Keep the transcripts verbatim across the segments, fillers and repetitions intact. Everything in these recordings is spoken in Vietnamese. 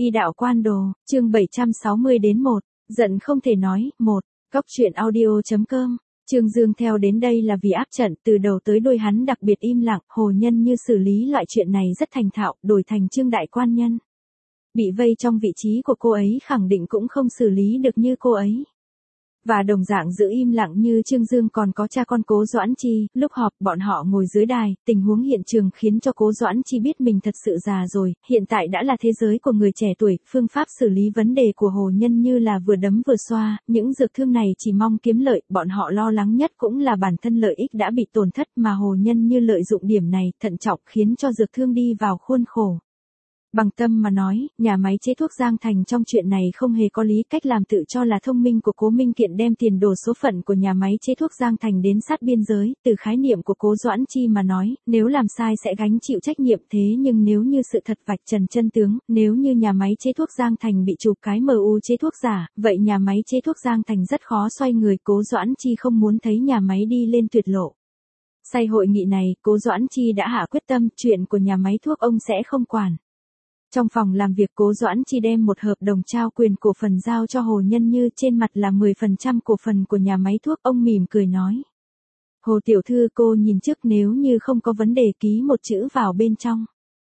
Y đạo quan đồ, chương bảy trăm sáu mươi đến một, giận không thể nói, một, Cóc truyện audio.com. Trương Dương theo đến đây là vì áp trận, từ đầu tới đuôi hắn đặc biệt im lặng, Hồ Nhân Như xử lý loại chuyện này rất thành thạo, đổi thành Trương đại quan nhân. Bị vây trong vị trí của cô ấy khẳng định cũng không xử lý được như cô ấy. Và đồng dạng giữ im lặng như Trương Dương còn có cha con Cố Doãn Chi, lúc họp bọn họ ngồi dưới đài, tình huống hiện trường khiến cho Cố Doãn Chi biết mình thật sự già rồi, hiện tại đã là thế giới của người trẻ tuổi, phương pháp xử lý vấn đề của Hồ Nhân Như là vừa đấm vừa xoa, những dược thương này chỉ mong kiếm lợi, bọn họ lo lắng nhất cũng là bản thân lợi ích đã bị tổn thất mà Hồ Nhân Như lợi dụng điểm này, thận trọng khiến cho dược thương đi vào khuôn khổ. Bằng tâm mà nói, nhà máy chế thuốc Giang Thành trong chuyện này không hề có lý, cách làm tự cho là thông minh của Cố Minh Kiện đem tiền đồ số phận của nhà máy chế thuốc Giang Thành đến sát biên giới, từ khái niệm của Cố Doãn Chi mà nói, nếu làm sai sẽ gánh chịu trách nhiệm, thế nhưng nếu như sự thật vạch trần chân tướng, nếu như nhà máy chế thuốc Giang Thành bị chụp cái em u chế thuốc giả, vậy nhà máy chế thuốc Giang Thành rất khó xoay người, Cố Doãn Chi không muốn thấy nhà máy đi lên tuyệt lộ. Sau hội nghị này, Cố Doãn Chi đã hạ quyết tâm, chuyện của nhà máy thuốc ông sẽ không quản. Trong phòng làm việc Cố Doãn Chi đem một hợp đồng trao quyền cổ phần giao cho Hồ Nhân Như, trên mặt là mười phần trăm cổ phần của nhà máy thuốc, ông mỉm cười nói. Hồ tiểu thư cô nhìn trước, nếu như không có vấn đề ký một chữ vào bên trong.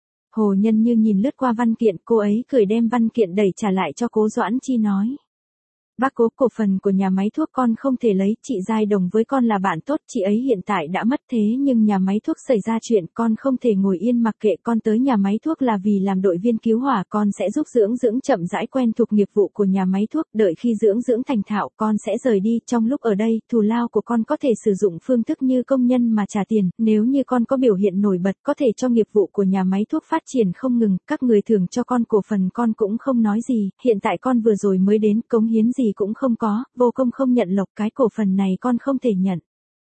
Hồ Nhân Như nhìn lướt qua văn kiện, cô ấy cười đem văn kiện đẩy trả lại cho Cố Doãn Chi nói. Bác Cố, cổ phần của nhà máy thuốc con không thể lấy, chị Giai Đồng với con là bạn tốt, chị ấy hiện tại đã mất, thế nhưng nhà máy thuốc xảy ra chuyện, con không thể ngồi yên mặc kệ, con tới nhà máy thuốc là vì làm đội viên cứu hỏa, con sẽ giúp dưỡng dưỡng chậm rãi quen thuộc nghiệp vụ của nhà máy thuốc, đợi khi dưỡng dưỡng thành thạo, con sẽ rời đi, trong lúc ở đây, thù lao của con có thể sử dụng phương thức như công nhân mà trả tiền, nếu như con có biểu hiện nổi bật, có thể cho nghiệp vụ của nhà máy thuốc phát triển không ngừng, các người thưởng cho con cổ phần con cũng không nói gì, hiện tại con vừa rồi mới đến, cống hiến gì cũng không có, vô công không nhận lộc, cái cổ phần này con không thể nhận.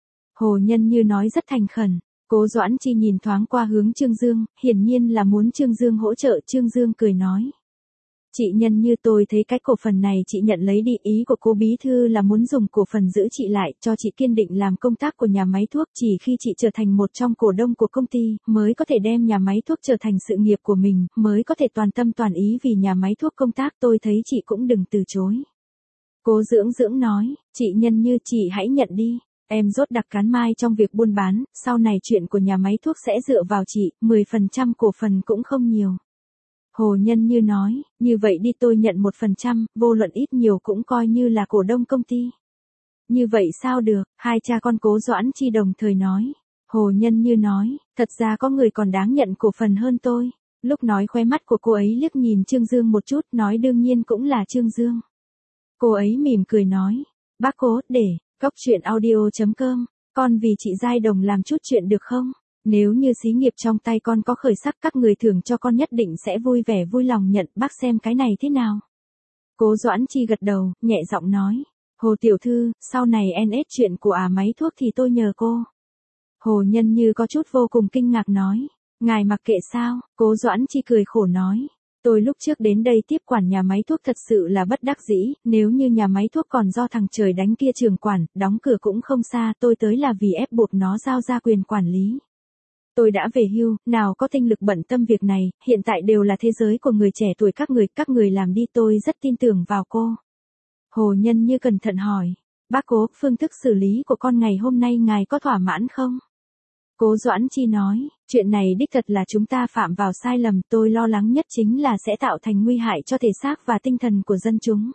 Hồ Nhân Như nói rất thành khẩn. Cố Doãn Chi nhìn thoáng qua hướng Trương Dương, hiển nhiên là muốn Trương Dương hỗ trợ. Trương Dương cười nói. Chị Nhân Như, tôi thấy cái cổ phần này chị nhận lấy đi, ý của Cố bí thư là muốn dùng cổ phần giữ chị lại, cho chị kiên định làm công tác của nhà máy thuốc, chỉ khi chị trở thành một trong cổ đông của công ty, mới có thể đem nhà máy thuốc trở thành sự nghiệp của mình, mới có thể toàn tâm toàn ý vì nhà máy thuốc công tác, tôi thấy chị cũng đừng từ chối. Cố Dưỡng Dưỡng nói, chị Nhân Như, chị hãy nhận đi, em rốt đặc cán mai trong việc buôn bán, sau này chuyện của nhà máy thuốc sẽ dựa vào chị, mười phần trăm cổ phần cũng không nhiều. Hồ Nhân Như nói, như vậy đi, tôi nhận một phần trăm, vô luận ít nhiều cũng coi như là cổ đông công ty. Như vậy sao được, hai cha con Cố Doãn Chi đồng thời nói. Hồ Nhân Như nói, thật ra có người còn đáng nhận cổ phần hơn tôi. Lúc nói khóe mắt của cô ấy liếc nhìn Trương Dương một chút, nói đương nhiên cũng là Trương Dương. Cô ấy mỉm cười nói, bác Cố, để, Cóc truyện audio.com, con vì chị Giai Đồng làm chút chuyện được không? Nếu như xí nghiệp trong tay con có khởi sắc, các người thưởng cho con nhất định sẽ vui vẻ vui lòng nhận, bác xem cái này thế nào? Cố Doãn Chi gật đầu, nhẹ giọng nói, Hồ tiểu thư, sau này en ét chuyện của à máy thuốc thì tôi nhờ cô. Hồ Nhân Như có chút vô cùng kinh ngạc nói, ngài mặc kệ sao? Cố Doãn Chi cười khổ nói. Tôi lúc trước đến đây tiếp quản nhà máy thuốc thật sự là bất đắc dĩ, nếu như nhà máy thuốc còn do thằng trời đánh kia trường quản, đóng cửa cũng không xa, tôi tới là vì ép buộc nó giao ra quyền quản lý. Tôi đã về hưu, nào có tinh lực bận tâm việc này, hiện tại đều là thế giới của người trẻ tuổi, các người, các người làm đi, tôi rất tin tưởng vào cô. Hồ Nhân Như cẩn thận hỏi, bác Cố, phương thức xử lý của con ngày hôm nay ngài có thỏa mãn không? Cố Doãn Chi nói, chuyện này đích thật là chúng ta phạm vào sai lầm, tôi lo lắng nhất chính là sẽ tạo thành nguy hại cho thể xác và tinh thần của dân chúng.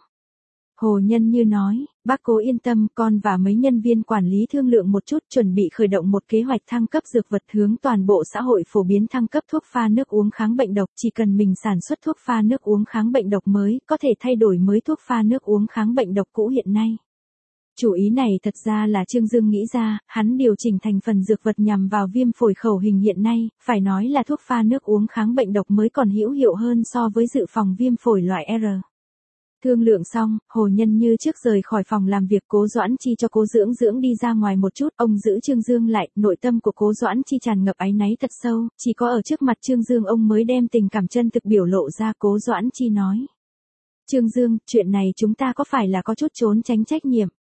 Hồ Nhân Như nói, bác Cố yên tâm, con và mấy nhân viên quản lý thương lượng một chút, chuẩn bị khởi động một kế hoạch thăng cấp dược vật hướng toàn bộ xã hội, phổ biến thăng cấp thuốc pha nước uống kháng bệnh độc, chỉ cần mình sản xuất thuốc pha nước uống kháng bệnh độc mới, có thể thay đổi mới thuốc pha nước uống kháng bệnh độc cũ hiện nay. Chủ ý này thật ra là Trương Dương nghĩ ra, hắn điều chỉnh thành phần dược vật nhằm vào viêm phổi khẩu hình hiện nay, phải nói là thuốc pha nước uống kháng bệnh độc mới còn hữu hiệu hơn so với dự phòng viêm phổi loại R. Thương lượng xong, Hồ Nhân Như trước rời khỏi phòng làm việc, Cố Doãn Chi cho Cố Dưỡng Dưỡng đi ra ngoài một chút, ông giữ Trương Dương lại, nội tâm của Cố Doãn Chi tràn ngập áy náy thật sâu, chỉ có ở trước mặt Trương Dương ông mới đem tình cảm chân thực biểu lộ ra. Cố Doãn Chi nói, Trương Dương, chuyện này chúng ta có phải là có chút trốn tránh trách nhiệm?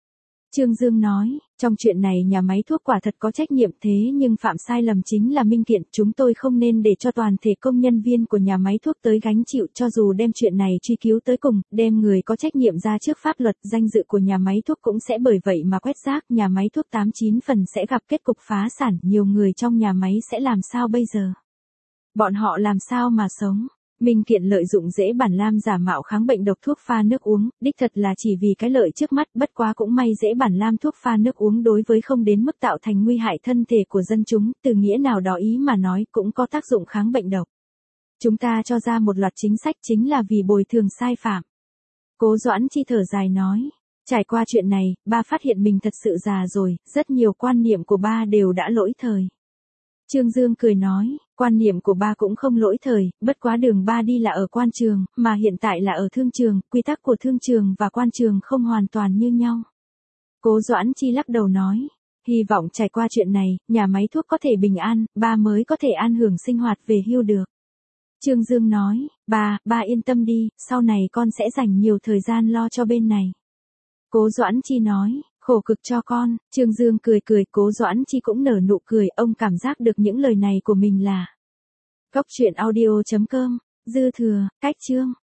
Trương Dương nói, trong chuyện này nhà máy thuốc quả thật có trách nhiệm thế nhưng phạm sai lầm chính là Minh Kiện, chúng tôi không nên để cho toàn thể công nhân viên của nhà máy thuốc tới gánh chịu cho dù đem chuyện này truy cứu tới cùng, đem người có trách nhiệm ra trước pháp luật, danh dự của nhà máy thuốc cũng sẽ bởi vậy mà quét rác, nhà máy thuốc tám chín phần sẽ gặp kết cục phá sản, nhiều người trong nhà máy sẽ làm sao bây giờ? Bọn họ làm sao mà sống? Minh Kiện lợi dụng dễ bản lam giả mạo kháng bệnh độc thuốc pha nước uống, đích thật là chỉ vì cái lợi trước mắt, bất quá cũng may dễ bản lam thuốc pha nước uống đối với không đến mức tạo thành nguy hại thân thể của dân chúng, từ nghĩa nào đó ý mà nói cũng có tác dụng kháng bệnh độc. Chúng ta cho ra một loạt chính sách chính là vì bồi thường sai phạm. Cố Doãn Chi thở dài nói, trải qua chuyện này, ba phát hiện mình thật sự già rồi, rất nhiều quan niệm của ba đều đã lỗi thời. Trương Dương cười nói, quan niệm của ba cũng không lỗi thời, bất quá đường ba đi là ở quan trường, mà hiện tại là ở thương trường, quy tắc của thương trường và quan trường không hoàn toàn như nhau. Cố Doãn Chi lắc đầu nói, hy vọng trải qua chuyện này, nhà máy thuốc có thể bình an, ba mới có thể an hưởng sinh hoạt về hưu được. Trương Dương nói, ba, ba yên tâm đi, sau này con sẽ dành nhiều thời gian lo cho bên này. Cố Doãn Chi nói, khổ cực cho con, Trương Dương cười cười, Cố Doãn Chi cũng nở nụ cười, ông cảm giác được những lời này của mình là. Cốc truyện audio chấm com, dư thừa, cách chương.